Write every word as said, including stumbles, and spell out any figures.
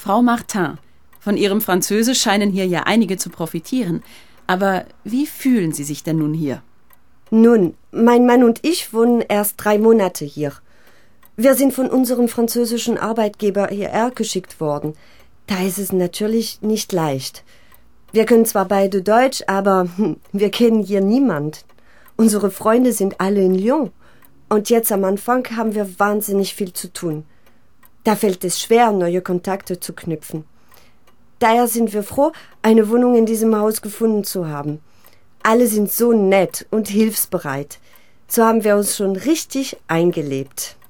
Frau Martin, von Ihrem Französisch scheinen hier ja einige zu profitieren. Aber wie fühlen Sie sich denn nun hier? Nun, mein Mann und ich wohnen erst drei Monate hier. Wir sind von unserem französischen Arbeitgeber hierher geschickt worden. Da ist es natürlich nicht leicht. Wir können zwar beide Deutsch, aber hm, wir kennen hier niemand. Unsere Freunde sind alle in Lyon. Und jetzt am Anfang haben wir wahnsinnig viel zu tun. Da fällt es schwer, neue Kontakte zu knüpfen. Daher sind wir froh, eine Wohnung in diesem Haus gefunden zu haben. Alle sind so nett und hilfsbereit. So haben wir uns schon richtig eingelebt.